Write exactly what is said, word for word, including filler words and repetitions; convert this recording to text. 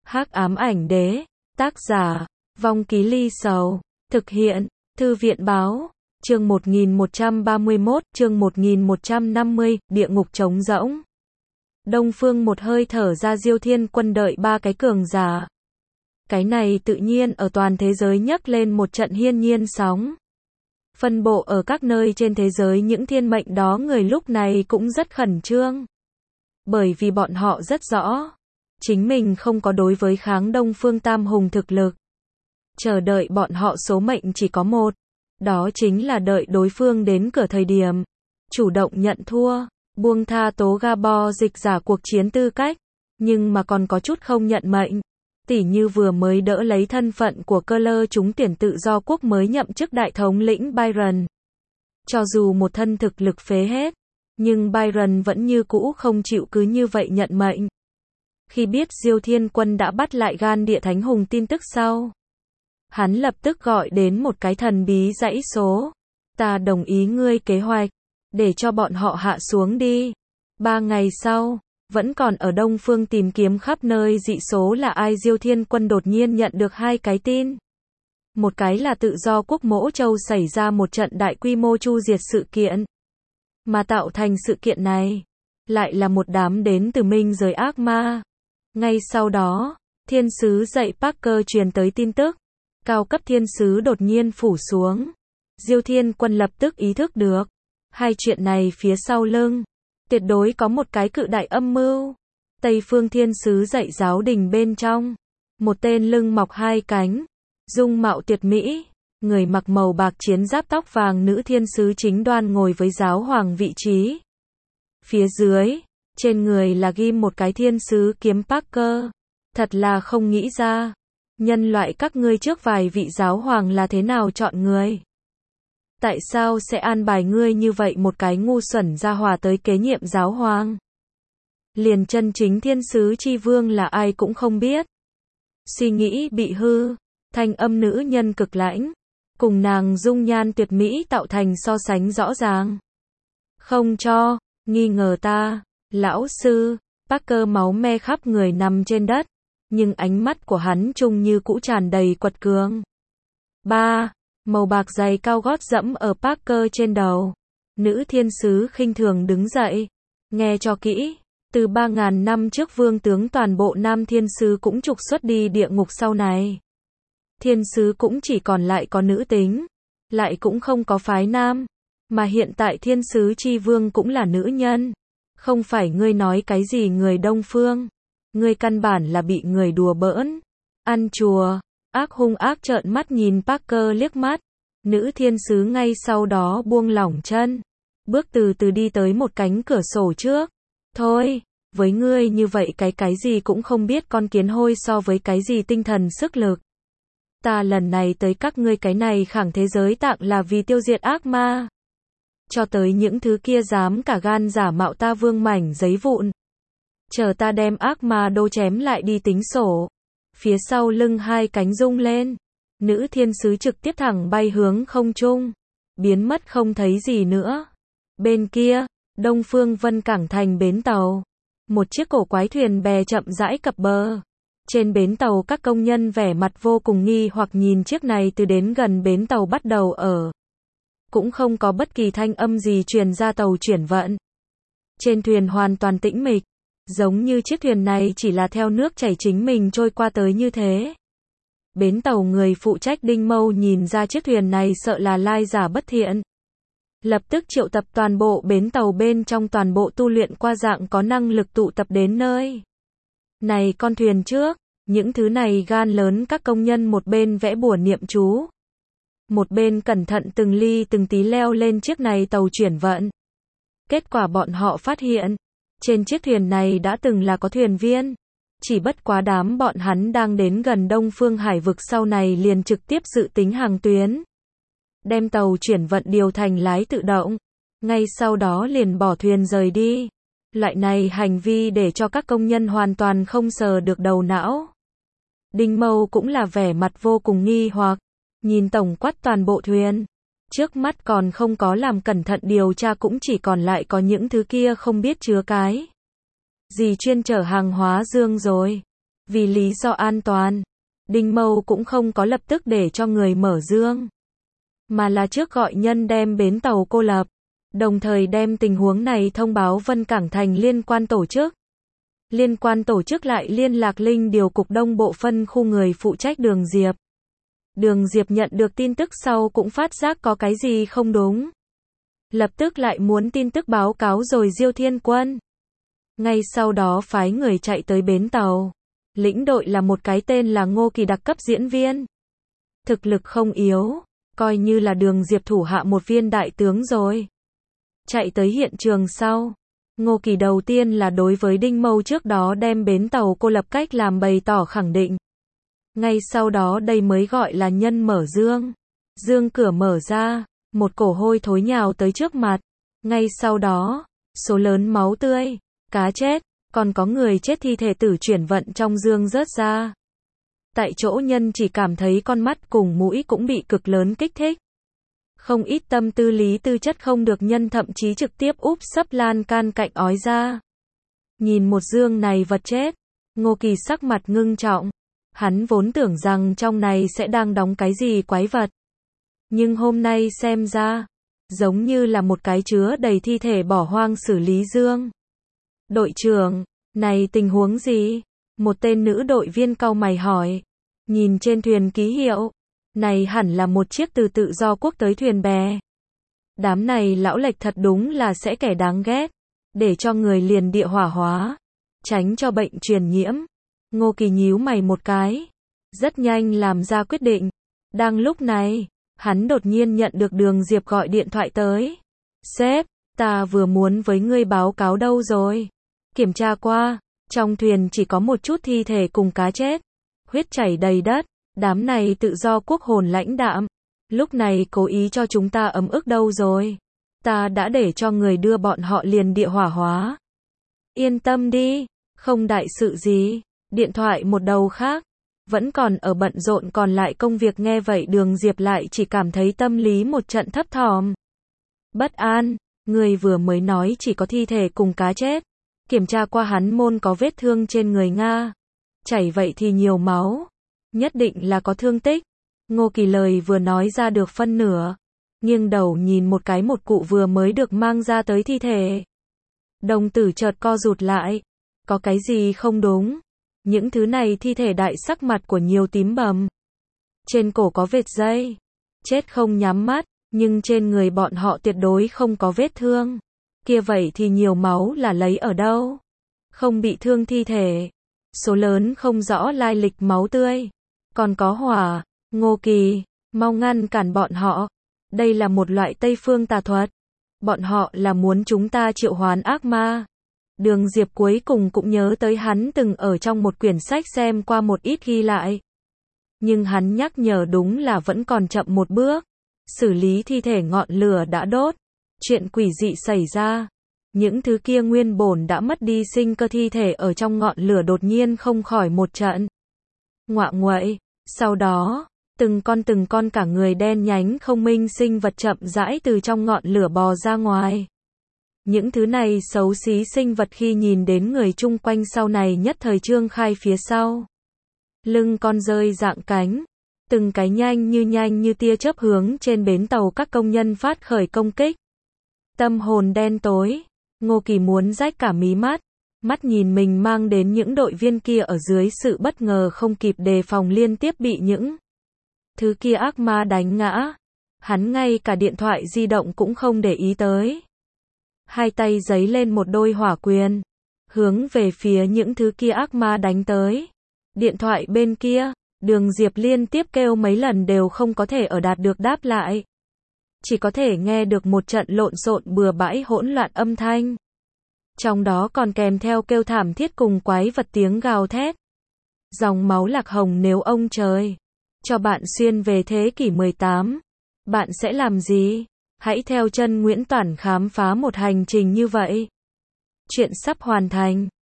Hắc ám ảnh đế, tác giả, Vong Ký Ly Sầu, thực hiện, Thư viện báo, chương một nghìn một trăm ba mươi mốt, chương một nghìn một trăm năm mươi, địa ngục trống rỗng. Đông Phương một hơi thở ra Diêu Thiên Quân đợi ba cái cường giả. Cái này tự nhiên ở toàn thế giới nhấc lên một trận hiên nhiên sóng. Phân bộ ở các nơi trên thế giới những thiên mệnh đó người lúc này cũng rất khẩn trương. Bởi vì bọn họ rất rõ, chính mình không có đối với kháng Đông Phương Tam Hùng thực lực. Chờ đợi bọn họ số mệnh chỉ có một, đó chính là đợi đối phương đến cửa thời điểm, chủ động nhận thua, buông tha Tố Gabor dịch giả cuộc chiến tư cách, nhưng mà còn có chút không nhận mệnh. Tỉ như vừa mới đỡ lấy thân phận của cơ lơ chúng tiền tự do quốc mới nhậm chức đại thống lĩnh Byron. Cho dù một thân thực lực phế hết, nhưng Byron vẫn như cũ không chịu cứ như vậy nhận mệnh. Khi biết Diêu Thiên Quân đã bắt lại Gan Địa Thánh Hùng tin tức sau, hắn lập tức gọi đến một cái thần bí dãy số. Ta đồng ý ngươi kế hoạch, để cho bọn họ hạ xuống đi. Ba ngày sau, vẫn còn ở Đông Phương tìm kiếm khắp nơi dị số là ai, Diêu Thiên Quân đột nhiên nhận được hai cái tin. Một cái là tự do quốc Mỗ Châu xảy ra một trận đại quy mô chu diệt sự kiện. Mà tạo thành sự kiện này, lại là một đám đến từ minh giới ác ma. Ngay sau đó, thiên sứ dạy Parker truyền tới tin tức. Cao cấp thiên sứ đột nhiên phủ xuống. Diêu Thiên Quân lập tức ý thức được. Hai chuyện này phía sau lưng, tuyệt đối có một cái cự đại âm mưu. Tây phương thiên sứ dạy giáo đình bên trong. Một tên lưng mọc hai cánh, dung mạo tuyệt mỹ, người mặc màu bạc chiến giáp tóc vàng nữ thiên sứ chính đoan ngồi với giáo hoàng vị trí. Phía dưới, trên người là ghim một cái thiên sứ kiếm Parker. Thật là không nghĩ ra, nhân loại các ngươi trước vài vị giáo hoàng là thế nào chọn người. Tại sao sẽ an bài ngươi như vậy một cái ngu xuẩn gia hỏa tới kế nhiệm giáo hoàng? Liền chân chính thiên sứ chi vương là ai cũng không biết. Suy nghĩ bị hư, thanh âm nữ nhân cực lãnh, cùng nàng dung nhan tuyệt mỹ tạo thành so sánh rõ ràng. Không cho, nghi ngờ ta, lão sư. Parker máu me khắp người nằm trên đất, nhưng ánh mắt của hắn trông như cũ tràn đầy quật cường. Ba, màu bạc giày cao gót dẫm ở Parker trên đầu. Nữ thiên sứ khinh thường đứng dậy. Nghe cho kỹ, từ ba ngàn năm trước vương tướng toàn bộ nam thiên sứ cũng trục xuất đi địa ngục sau này. Thiên sứ cũng chỉ còn lại có nữ tính, lại cũng không có phái nam, mà hiện tại thiên sứ chi vương cũng là nữ nhân. Không phải ngươi nói cái gì người Đông Phương, ngươi căn bản là bị người đùa bỡn, ăn chùa. Ác hung ác trợn mắt nhìn Parker liếc mắt. Nữ thiên sứ ngay sau đó buông lỏng chân, bước từ từ đi tới một cánh cửa sổ trước. Thôi, với ngươi như vậy cái cái gì cũng không biết con kiến hôi so với cái gì tinh thần sức lực. Ta lần này tới các ngươi cái này khẳng thế giới tạng là vì tiêu diệt ác ma. Cho tới những thứ kia dám cả gan giả mạo ta vương mảnh giấy vụn. Chờ ta đem ác ma đô chém lại đi tính sổ. Phía sau lưng hai cánh rung lên. Nữ thiên sứ trực tiếp thẳng bay hướng không trung, biến mất không thấy gì nữa. Bên kia, Đông Phương Vân Cảng thành bến tàu. Một chiếc cổ quái thuyền bè chậm rãi cập bờ. Trên bến tàu các công nhân vẻ mặt vô cùng nghi hoặc nhìn chiếc này từ đến gần bến tàu bắt đầu ở. Cũng không có bất kỳ thanh âm gì truyền ra tàu chuyển vận. Trên thuyền hoàn toàn tĩnh mịch, giống như chiếc thuyền này chỉ là theo nước chảy chính mình trôi qua tới như thế. Bến tàu người phụ trách Đinh Mâu nhìn ra chiếc thuyền này sợ là lai giả bất thiện. Lập tức triệu tập toàn bộ bến tàu bên trong toàn bộ tu luyện qua dạng có năng lực tụ tập đến nơi. Này con thuyền trước, những thứ này gan lớn các công nhân một bên vẽ bùa niệm chú. Một bên cẩn thận từng ly từng tí leo lên chiếc này tàu chuyển vận. Kết quả bọn họ phát hiện, trên chiếc thuyền này đã từng là có thuyền viên. Chỉ bất quá đám bọn hắn đang đến gần Đông Phương Hải vực sau này liền trực tiếp dự tính hàng tuyến. Đem tàu chuyển vận điều thành lái tự động. Ngay sau đó liền bỏ thuyền rời đi. Loại này hành vi để cho các công nhân hoàn toàn không sờ được đầu não. Đinh Mâu cũng là vẻ mặt vô cùng nghi hoặc. Nhìn tổng quát toàn bộ thuyền. Trước mắt còn không có làm cẩn thận điều tra cũng chỉ còn lại có những thứ kia không biết chứa cái gì chuyên chở hàng hóa dương rồi. Vì lý do an toàn, Đinh Mâu cũng không có lập tức để cho người mở dương, mà là trước gọi nhân đem bến tàu cô lập, đồng thời đem tình huống này thông báo Vân Cảng Thành liên quan tổ chức. Liên quan tổ chức lại liên lạc Linh điều cục Đông Bộ phân khu người phụ trách Đường Diệp. Đường Diệp nhận được tin tức sau cũng phát giác có cái gì không đúng. Lập tức lại muốn tin tức báo cáo rồi Diêu Thiên Quân. Ngay sau đó phái người chạy tới bến tàu. Lĩnh đội là một cái tên là Ngô Kỳ đặc cấp diễn viên. Thực lực không yếu, coi như là Đường Diệp thủ hạ một viên đại tướng rồi. Chạy tới hiện trường sau, Ngô Kỳ đầu tiên là đối với Đinh Mâu trước đó đem bến tàu cô lập cách làm bày tỏ khẳng định. Ngay sau đó đây mới gọi là nhân mở dương. Dương cửa mở ra, một cổ hôi thối nhào tới trước mặt. Ngay sau đó, số lớn máu tươi, cá chết, còn có người chết thi thể tử chuyển vận trong dương rớt ra. Tại chỗ nhân chỉ cảm thấy con mắt cùng mũi cũng bị cực lớn kích thích. Không ít tâm tư lý tư chất không được nhân thậm chí trực tiếp úp sấp lan can cạnh ói ra. Nhìn một dương này vật chết, Ngô Kỳ sắc mặt ngưng trọng. Hắn vốn tưởng rằng trong này sẽ đang đóng cái gì quái vật. Nhưng hôm nay xem ra, giống như là một cái chứa đầy thi thể bỏ hoang xử lý dương. Đội trưởng, này tình huống gì? Một tên nữ đội viên cau mày hỏi. Nhìn trên thuyền ký hiệu, này hẳn là một chiếc từ Tự Do Quốc tới thuyền bè. Đám này lão lệch thật đúng là sẽ kẻ đáng ghét. Để cho người liền địa hỏa hóa, tránh cho bệnh truyền nhiễm. Ngô Kỳ nhíu mày một cái, rất nhanh làm ra quyết định. Đang lúc này, hắn đột nhiên nhận được Đường Diệp gọi điện thoại tới. Sếp, ta vừa muốn với ngươi báo cáo đâu rồi. Kiểm tra qua, trong thuyền chỉ có một chút thi thể cùng cá chết. Huyết chảy đầy đất, đám này Tự Do Quốc hồn lãnh đạm. Lúc này cố ý cho chúng ta ấm ức đâu rồi. Ta đã để cho người đưa bọn họ liền địa hỏa hóa. Yên tâm đi, không đại sự gì. Điện thoại một đầu khác, vẫn còn ở bận rộn còn lại công việc nghe vậy Đường Diệp lại chỉ cảm thấy tâm lý một trận thấp thỏm. Bất an, người vừa mới nói chỉ có thi thể cùng cá chết. Kiểm tra qua hắn môn có vết thương trên người Nga. Chảy vậy thì nhiều máu. Nhất định là có thương tích. Ngô Kỳ lời vừa nói ra được phân nửa. Nghiêng đầu nhìn một cái một cụ vừa mới được mang ra tới thi thể. Đồng tử chợt co rụt lại. Có cái gì không đúng? Những thứ này thi thể đại sắc mặt của nhiều tím bầm. Trên cổ có vết dây. Chết không nhắm mắt, nhưng trên người bọn họ tuyệt đối không có vết thương. Kia vậy thì nhiều máu là lấy ở đâu? Không bị thương thi thể. Số lớn không rõ lai lịch máu tươi. Còn có hỏa. Ngô Kỳ, mau ngăn cản bọn họ. Đây là một loại Tây phương tà thuật. Bọn họ là muốn chúng ta triệu hoán ác ma. Đường Diệp cuối cùng cũng nhớ tới hắn từng ở trong một quyển sách xem qua một ít ghi lại. Nhưng hắn nhắc nhở đúng là vẫn còn chậm một bước. Xử lý thi thể ngọn lửa đã đốt. Chuyện quỷ dị xảy ra. Những thứ kia nguyên bổn đã mất đi sinh cơ thi thể ở trong ngọn lửa đột nhiên không khỏi một trận. Ngoạ nguậy. Sau đó, từng con từng con cả người đen nhánh không minh sinh vật chậm rãi từ trong ngọn lửa bò ra ngoài. Những thứ này xấu xí sinh vật khi nhìn đến người chung quanh sau này nhất thời trương khai phía sau. Lưng con rơi dạng cánh. Từng cái nhanh như nhanh như tia chớp hướng trên bến tàu các công nhân phát khởi công kích. Tâm hồn đen tối. Ngô Kỳ muốn rách cả mí mắt. Mắt nhìn mình mang đến những đội viên kia ở dưới sự bất ngờ không kịp đề phòng liên tiếp bị những thứ kia ác ma đánh ngã. Hắn ngay cả điện thoại di động cũng không để ý tới. Hai tay giấy lên một đôi hỏa quyền. Hướng về phía những thứ kia ác ma đánh tới. Điện thoại bên kia, Đường Diệp liên tiếp kêu mấy lần đều không có thể ở đạt được đáp lại. Chỉ có thể nghe được một trận lộn xộn bừa bãi hỗn loạn âm thanh. Trong đó còn kèm theo kêu thảm thiết cùng quái vật tiếng gào thét. Dòng máu lạc hồng nếu ông trời cho bạn xuyên về thế kỷ mười tám, bạn sẽ làm gì? Hãy theo chân Nguyễn Toản khám phá một hành trình như vậy. Chuyện sắp hoàn thành.